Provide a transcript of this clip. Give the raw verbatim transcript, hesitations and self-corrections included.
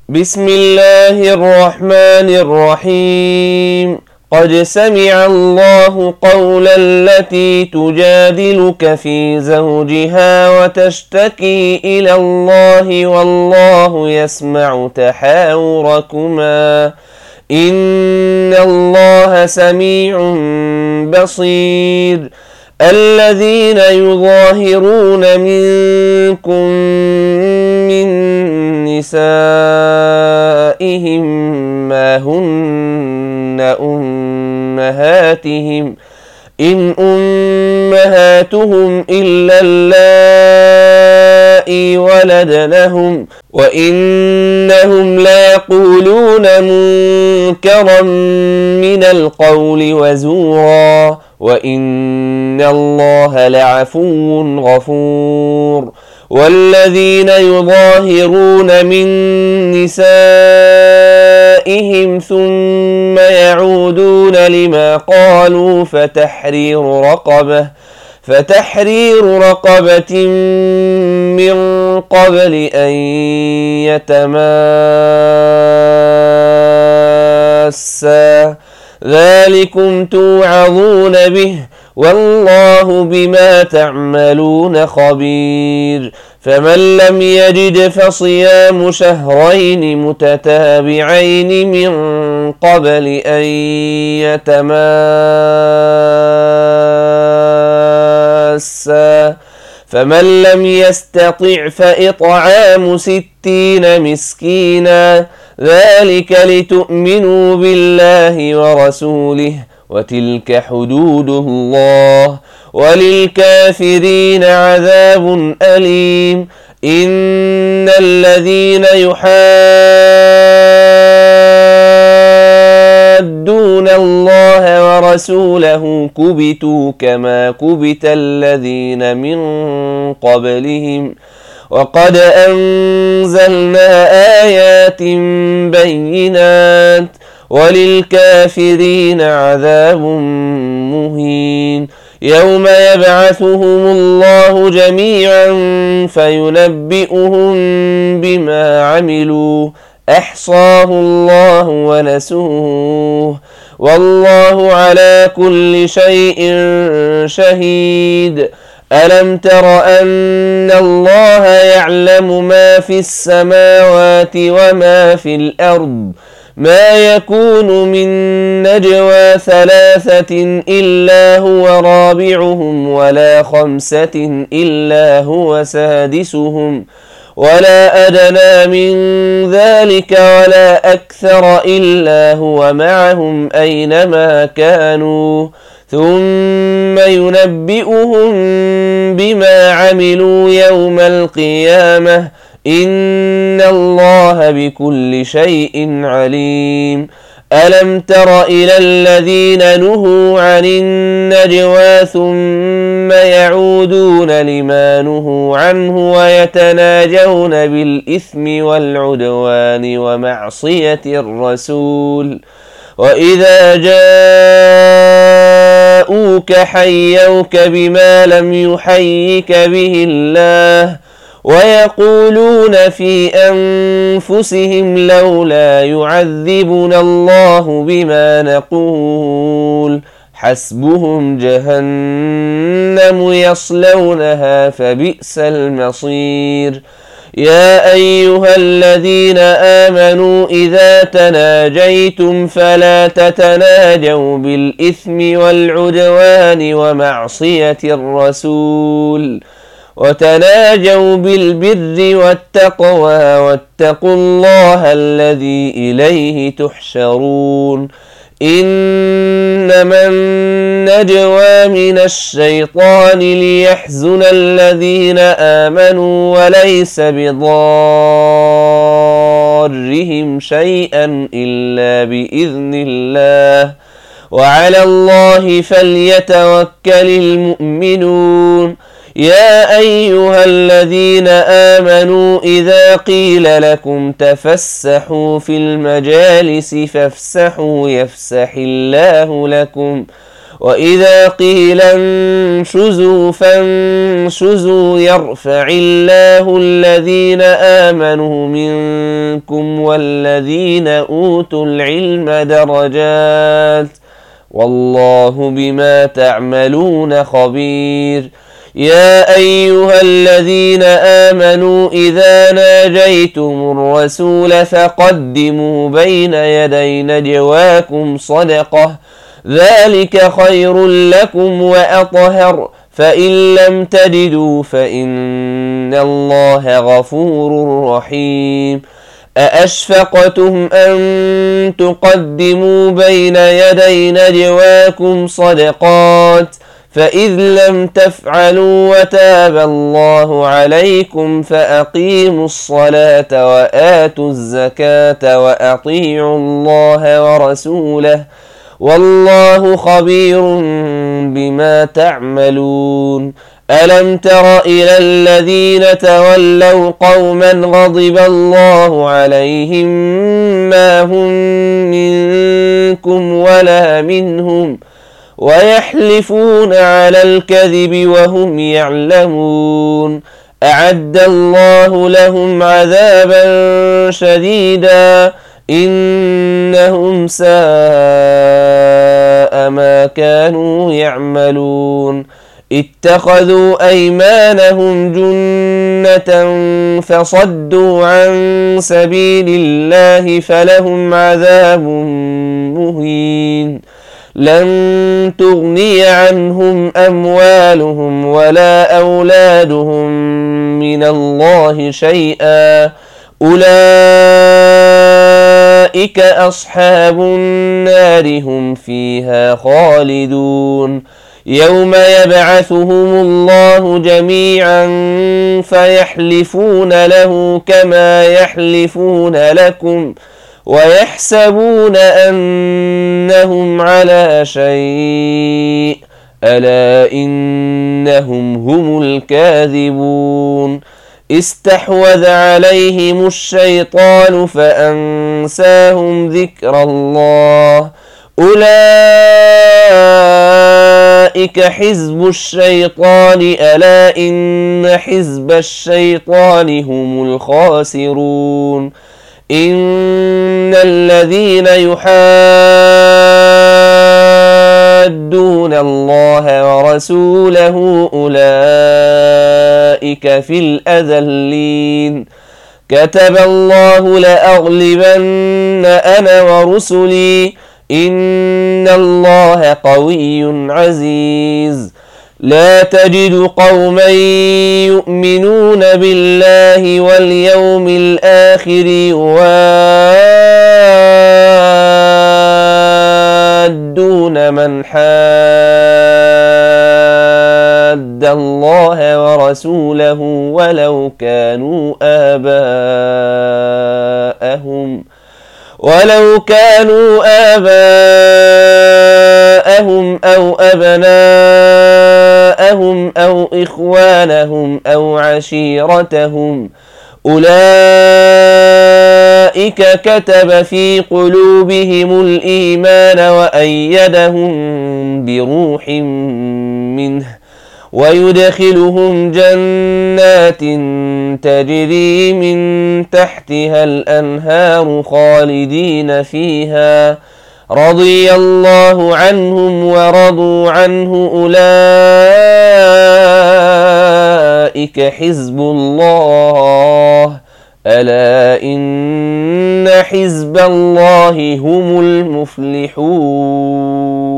بسم الله الرحمن الرحيم. قد سمع الله قول التي تجادلك في زوجها وتشتكي إلى الله والله يسمع تحاوركما إن الله سميع بصير. الذين يظاهرون منكم من نسائهم ما هن أمهاتهم إن أمهاتهم إلا اللائي ولدنهم وإنهم ليقولون منكرا من القول وزورا وإن الله لعفو غفور. والذين يظاهرون من نسائهم ثم يعودون لما قالوا فتحرير رقبة فتحرير رقبة من قبل أن يتماسا ذلكم توعظون به والله بما تعملون خبير. فمن لم يجد فصيام شهرين متتابعين من قبل أن يتماسا فمن لم يستطع فإطعام ستين مسكينا ذلك لتؤمنوا بالله ورسوله وتلك حدود الله وللكافرين عذاب أليم. إن الذين يحادون الله ورسوله كبتوا كما كبت الذين من قبلهم وقد أنزلنا آيات بينات وللكافرين عذاب مهين. يوم يبعثهم الله جميعا فينبئهم بما عملوا أحصاه الله ونسوه والله على كل شيء شهيد. ألم تر أن الله يعلم ما في السماوات وما في الأرض ما يكون من نجوى ثلاثة إلا هو رابعهم ولا خمسة إلا هو سادسهم ولا أدنى من ذلك ولا أكثر إلا هو معهم أينما كانوا ثم ينبئهم بما عملوا يوم القيامة إن الله بكل شيء عليم. ألم تر إلى الذين نهوا عن النجوى ثم يعودون لما نهوا عنه ويتناجون بالإثم والعدوان ومعصية الرسول وإذا جاءوك حيوك بما لم يحيك به الله ويقولون في أنفسهم لولا يعذبنا الله بما نقول حسبهم جهنم يصلونها فبئس المصير. يا أيها الذين آمنوا إذا تناجيتم فلا تتناجوا بالإثم والعدوان ومعصية الرسول وتناجوا بالبر والتقوى واتقوا الله الذي إليه تحشرون. إنما النجوى من الشيطان ليحزن الذين آمنوا وليس بضارهم شيئا إلا بإذن الله وعلى الله فليتوكل المؤمنون. يا أيها الذين آمنوا إذا قيل لكم تفسحوا في المجالس فافسحوا يفسح الله لكم وإذا قيل انشزوا فانشزوا يرفع الله الذين آمنوا منكم والذين أوتوا العلم درجات والله بما تعملون خبير. يا أيها الذين آمنوا إذا ناجيتم الرسول فقدموا بين يدي نجواكم صدقة ذلك خير لكم وأطهر فإن لم تجدوا فإن الله غفور رحيم. أأشفقتم أن تقدموا بين يدي نجواكم صدقات فإذ لم تفعلوا وتاب الله عليكم فأقيموا الصلاة وآتوا الزكاة وأطيعوا الله ورسوله والله خبير بما تعملون. ألم تر إلى الذين تولوا قوما غضب الله عليهم ما هم منكم ولا منهم ويحلفون على الكذب وهم يعلمون أعد الله لهم عذابا شديدا إنهم ساء ما كانوا يعملون. اتخذوا أيمانهم جنة فصدوا عن سبيل الله فلهم عذاب مهين. لن تغني عنهم أموالهم ولا أولادهم من الله شيئا أولئك أصحاب النار هم فيها خالدون. يوم يبعثهم الله جميعا فيحلفون له كما يحلفون لكم ويحسبون أنهم على شيء ألا إنهم هم الكاذبون. استحوذ عليهم الشيطان فأنساهم ذكر الله أولئك حزب الشيطان ألا إن حزب الشيطان هم الخاسرون. إن الذين يحادون الله ورسوله أولئك في الأذلين. كتب الله لأغلبن أنا ورسلي إن الله قوي عزيز. لا تجد قوما يؤمنون بالله واليوم الآخر يوادون من حاد الله ورسوله ولو كانوا آباءهم ولو كانوا آباءهم أو أبناءهم أو إخوانهم أو عشيرتهم أولئك كتب في قلوبهم الإيمان وأيدهم بروح منه ويدخلهم جنات تجري من تحتها الأنهار خالدين فيها رضي الله عنهم ورضوا عنه أولئك حزب الله ألا إن حزب الله هم المفلحون.